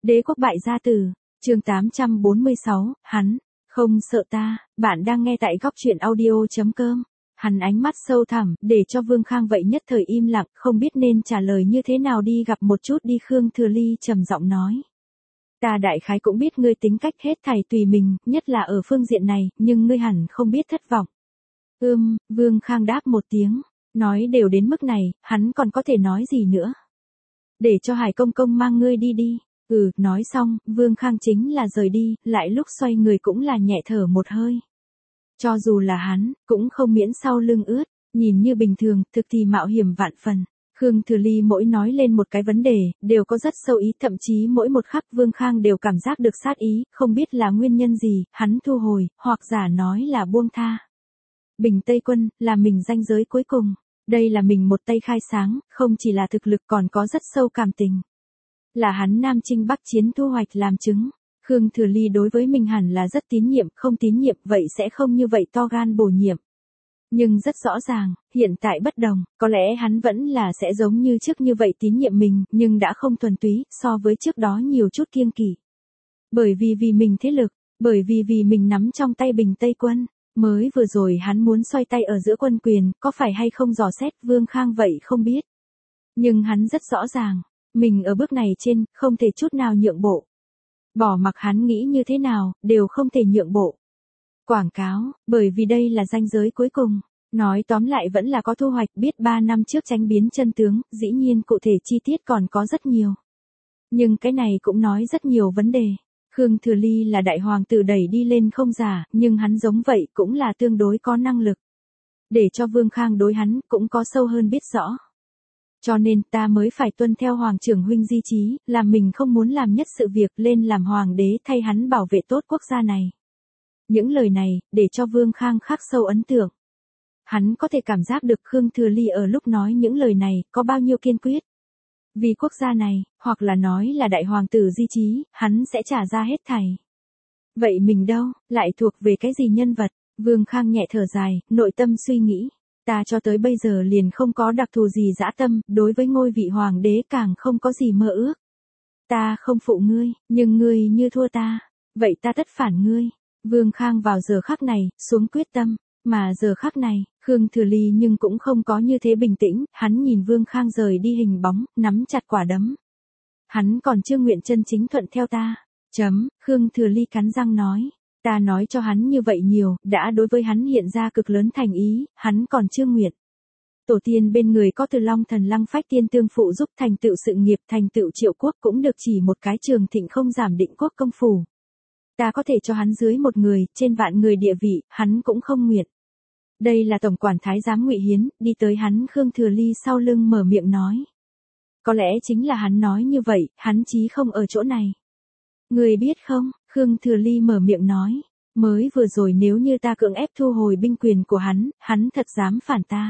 Đế quốc bại gia tử, chương 846, hắn, không sợ ta, bạn đang nghe tại góc truyện audio.com. Hắn ánh mắt sâu thẳm, để cho Vương Khang vậy nhất thời im lặng, không biết nên trả lời như thế nào đi gặp một chút đi. Khương Thừa Ly trầm giọng nói. Ta đại khái cũng biết ngươi tính cách hết thảy tùy mình, nhất là ở phương diện này, nhưng ngươi hẳn không biết thất vọng. Vương Khang đáp một tiếng, nói đều đến mức này, hắn còn có thể nói gì nữa. Để cho Hải Công Công mang ngươi đi đi. Nói xong, Vương Khang chính là rời đi, lại lúc xoay người cũng là nhẹ thở một hơi. Cho dù là hắn, cũng không miễn sau lưng ướt, nhìn như bình thường, thực thì mạo hiểm vạn phần. Khương Thừa Ly mỗi nói lên một cái vấn đề, đều có rất sâu ý, thậm chí mỗi một khắc Vương Khang đều cảm giác được sát ý, không biết là nguyên nhân gì, hắn thu hồi, hoặc giả nói là buông tha. Bình Tây Quân, là mình ranh giới cuối cùng. Đây là mình một tay khai sáng, không chỉ là thực lực còn có rất sâu cảm tình. Là hắn Nam Chinh Bắc Chiến thu hoạch làm chứng. Khương Thừa Ly đối với mình hẳn là rất tín nhiệm, không tín nhiệm vậy sẽ không như vậy to gan bổ nhiệm. Nhưng rất rõ ràng, hiện tại bất đồng, có lẽ hắn vẫn là sẽ giống như trước như vậy tín nhiệm mình, nhưng đã không thuần túy, so với trước đó nhiều chút kiêng kỵ. Bởi vì mình thế lực, bởi vì mình nắm trong tay Bình Tây Quân, mới vừa rồi hắn muốn xoay tay ở giữa quân quyền, có phải hay không dò xét Vương Khang vậy không biết. Nhưng hắn rất rõ ràng, mình ở bước này trên, không thể chút nào nhượng bộ. Bỏ mặc hắn nghĩ như thế nào, đều không thể nhượng bộ. Quảng cáo, bởi vì đây là ranh giới cuối cùng. Nói tóm lại vẫn là có thu hoạch, biết 3 năm trước tránh biến chân tướng, dĩ nhiên cụ thể chi tiết còn có rất nhiều. Nhưng cái này cũng nói rất nhiều vấn đề. Khương Thừa Ly là đại hoàng tử đẩy đi lên không giả, nhưng hắn giống vậy cũng là tương đối có năng lực. Để cho Vương Khang đối hắn cũng có sâu hơn biết rõ. Cho nên ta mới phải tuân theo Hoàng trưởng huynh di chí, làm mình không muốn làm nhất sự việc lên làm hoàng đế thay hắn bảo vệ tốt quốc gia này. Những lời này, để cho Vương Khang khắc sâu ấn tượng. Hắn có thể cảm giác được Khương Thừa Ly ở lúc nói những lời này, có bao nhiêu kiên quyết. Vì quốc gia này, hoặc là nói là đại hoàng tử di chí, hắn sẽ trả ra hết thảy. Vậy mình đâu, lại thuộc về cái gì nhân vật? Vương Khang nhẹ thở dài, nội tâm suy nghĩ. Ta cho tới bây giờ liền không có đặc thù gì dã tâm, đối với ngôi vị hoàng đế càng không có gì mơ ước. Ta không phụ ngươi, nhưng ngươi như thua ta, vậy ta tất phản ngươi. Vương Khang vào giờ khắc này, xuống quyết tâm, mà giờ khắc này, Khương Thừa Ly nhưng cũng không có như thế bình tĩnh, hắn nhìn Vương Khang rời đi hình bóng, nắm chặt quả đấm. Hắn còn chưa nguyện chân chính thuận theo ta. Khương Thừa Ly cắn răng nói. Ta nói cho hắn như vậy nhiều, đã đối với hắn hiện ra cực lớn thành ý, hắn còn chưa nguyện. Tổ tiên bên người có Từ Long Thần Lăng Phách Tiên tương phụ giúp thành tựu sự nghiệp, thành tựu Triệu quốc cũng được chỉ một cái Trường Thịnh không giảm Định quốc công phủ. Ta có thể cho hắn dưới một người, trên vạn người địa vị, hắn cũng không nguyện. Đây là tổng quản thái giám Ngụy Hiến, đi tới hắn Khương Thừa Ly sau lưng mở miệng nói. Có lẽ chính là hắn nói như vậy, hắn chí không ở chỗ này. Người biết không, Khương Thừa Ly mở miệng nói, mới vừa rồi nếu như ta cưỡng ép thu hồi binh quyền của hắn thật dám phản ta.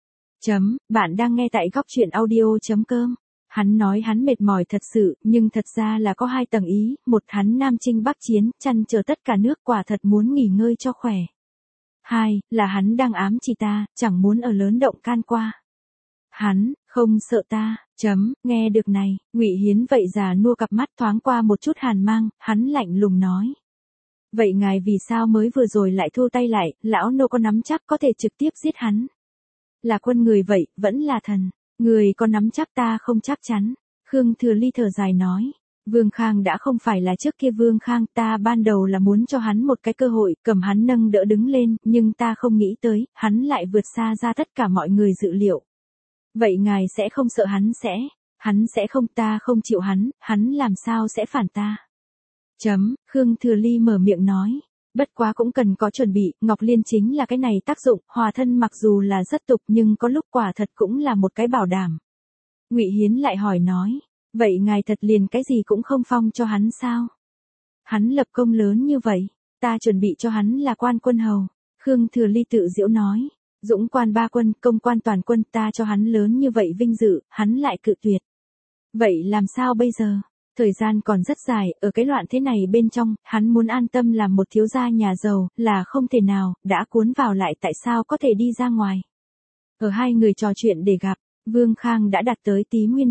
Bạn đang nghe tại góc truyện audio.com. Hắn nói hắn mệt mỏi thật sự, nhưng thật ra là có 2 tầng ý, một hắn Nam Chinh Bắc Chiến, chăn trở tất cả nước quả thật muốn nghỉ ngơi cho khỏe. 2, là hắn đang ám chỉ ta, chẳng muốn ở lớn động can qua. Hắn, không sợ ta. Nghe được này, Ngụy Hiến vậy già nua cặp mắt thoáng qua một chút hàn mang, hắn lạnh lùng nói. Vậy ngài vì sao mới vừa rồi lại thu tay lại, lão nô có nắm chắc có thể trực tiếp giết hắn. Là quân người vậy, vẫn là thần. Người có nắm chắc ta không chắc chắn. Khương Thừa Ly thở dài nói. Vương Khang đã không phải là trước kia Vương Khang, ta ban đầu là muốn cho hắn một cái cơ hội, cầm hắn nâng đỡ đứng lên, nhưng ta không nghĩ tới, hắn lại vượt xa ra tất cả mọi người dự liệu. Vậy ngài sẽ không sợ hắn sẽ không, ta không chịu hắn làm sao sẽ phản ta. Khương Thừa Ly mở miệng nói, bất quá cũng cần có chuẩn bị, Ngọc Liên chính là cái này tác dụng, hòa thân mặc dù là rất tục nhưng có lúc quả thật cũng là một cái bảo đảm. Ngụy Hiến lại hỏi nói, vậy ngài thật liền cái gì cũng không phong cho hắn sao? Hắn lập công lớn như vậy, ta chuẩn bị cho hắn là quan quân hầu. Khương Thừa Ly tự giễu nói. Dũng quan 3 quân, công quan toàn quân, ta cho hắn lớn như vậy vinh dự, hắn lại cự tuyệt. Vậy làm sao bây giờ? Thời gian còn rất dài, ở cái loạn thế này bên trong, hắn muốn an tâm làm một thiếu gia nhà giàu, là không thể nào, đã cuốn vào lại tại sao có thể đi ra ngoài. Ở 2 người trò chuyện để gặp, Vương Khang đã đặt tới Tí Nguyên Điện.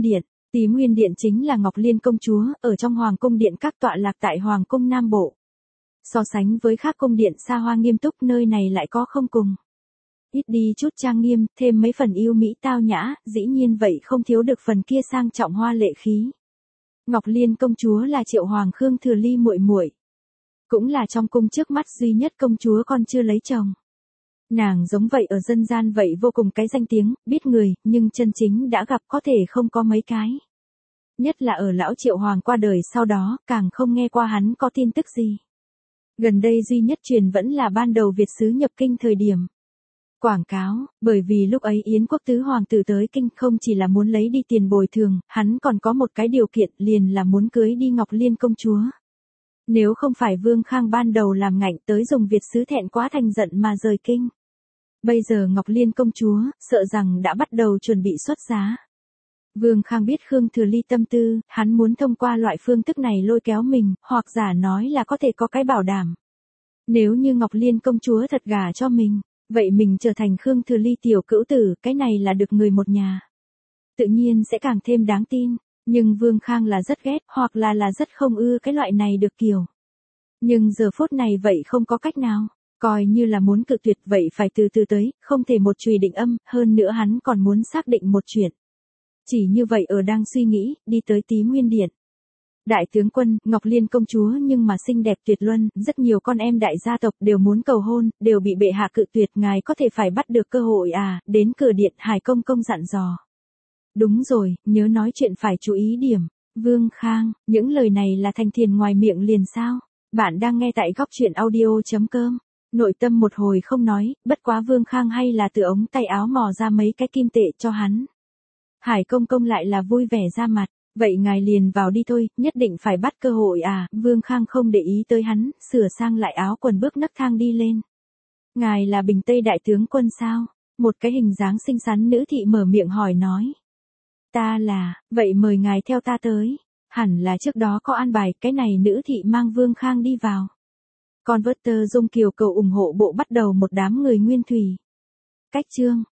Tí Nguyên Điện chính là Ngọc Liên công chúa, ở trong Hoàng cung điện các tọa lạc tại Hoàng cung Nam Bộ. So sánh với các cung điện xa hoa nghiêm túc, nơi này lại có không cùng. Ít đi chút trang nghiêm, thêm mấy phần yêu mỹ tao nhã, dĩ nhiên vậy không thiếu được phần kia sang trọng hoa lệ khí. Ngọc Liên công chúa là Triệu Hoàng Khương Thừa Ly muội muội, cũng là trong cung trước mắt duy nhất công chúa con chưa lấy chồng. Nàng giống vậy ở dân gian vậy vô cùng cái danh tiếng, biết người, nhưng chân chính đã gặp có thể không có mấy cái. Nhất là ở lão Triệu Hoàng qua đời sau đó, càng không nghe qua hắn có tin tức gì. Gần đây duy nhất truyền vẫn là ban đầu Việt sứ nhập kinh thời điểm. Quảng cáo, bởi vì lúc ấy Yến quốc tứ hoàng tử tới kinh không chỉ là muốn lấy đi tiền bồi thường, hắn còn có một cái điều kiện liền là muốn cưới đi Ngọc Liên công chúa. Nếu không phải Vương Khang ban đầu làm ngạnh tới dùng Việt sứ thẹn quá thành giận mà rời kinh. Bây giờ Ngọc Liên công chúa, sợ rằng đã bắt đầu chuẩn bị xuất giá. Vương Khang biết Khương Thừa Ly tâm tư, hắn muốn thông qua loại phương thức này lôi kéo mình, hoặc giả nói là có thể có cái bảo đảm. Nếu như Ngọc Liên công chúa thật gả cho mình, vậy mình trở thành Khương Thừa Ly tiểu cữu tử, cái này là được người một nhà. Tự nhiên sẽ càng thêm đáng tin, nhưng Vương Khang là rất ghét, hoặc là rất không ưa cái loại này được kiểu. Nhưng giờ phút này vậy không có cách nào, coi như là muốn cự tuyệt vậy phải từ từ tới, không thể một chùy định âm, hơn nữa hắn còn muốn xác định một chuyện. Chỉ như vậy ở đang suy nghĩ, đi tới Tí Nguyên Điện. Đại tướng quân, Ngọc Liên công chúa nhưng mà xinh đẹp tuyệt luân, rất nhiều con em đại gia tộc đều muốn cầu hôn, đều bị bệ hạ cự tuyệt, ngài có thể phải bắt được cơ hội à, đến cửa điện Hải công công dặn dò. Đúng rồi, nhớ nói chuyện phải chú ý điểm. Vương Khang, những lời này là thành thiền ngoài miệng liền sao? Bạn đang nghe tại góc truyện audio.com. Nội tâm một hồi không nói, bất quá Vương Khang hay là từ ống tay áo mò ra mấy cái kim tệ cho hắn. Hải công công lại là vui vẻ ra mặt, vậy ngài liền vào đi thôi, nhất định phải bắt cơ hội à, Vương Khang không để ý tới hắn, sửa sang lại áo quần bước nấc thang đi lên. Ngài là Bình Tây đại tướng quân sao? Một cái hình dáng xinh xắn nữ thị mở miệng hỏi nói. Ta là, vậy mời ngài theo ta tới. Hẳn là trước đó có an bài, cái này nữ thị mang Vương Khang đi vào. Converter Dung Kiều cầu ủng hộ bộ bắt đầu một đám người nguyên thủy. Cách chương.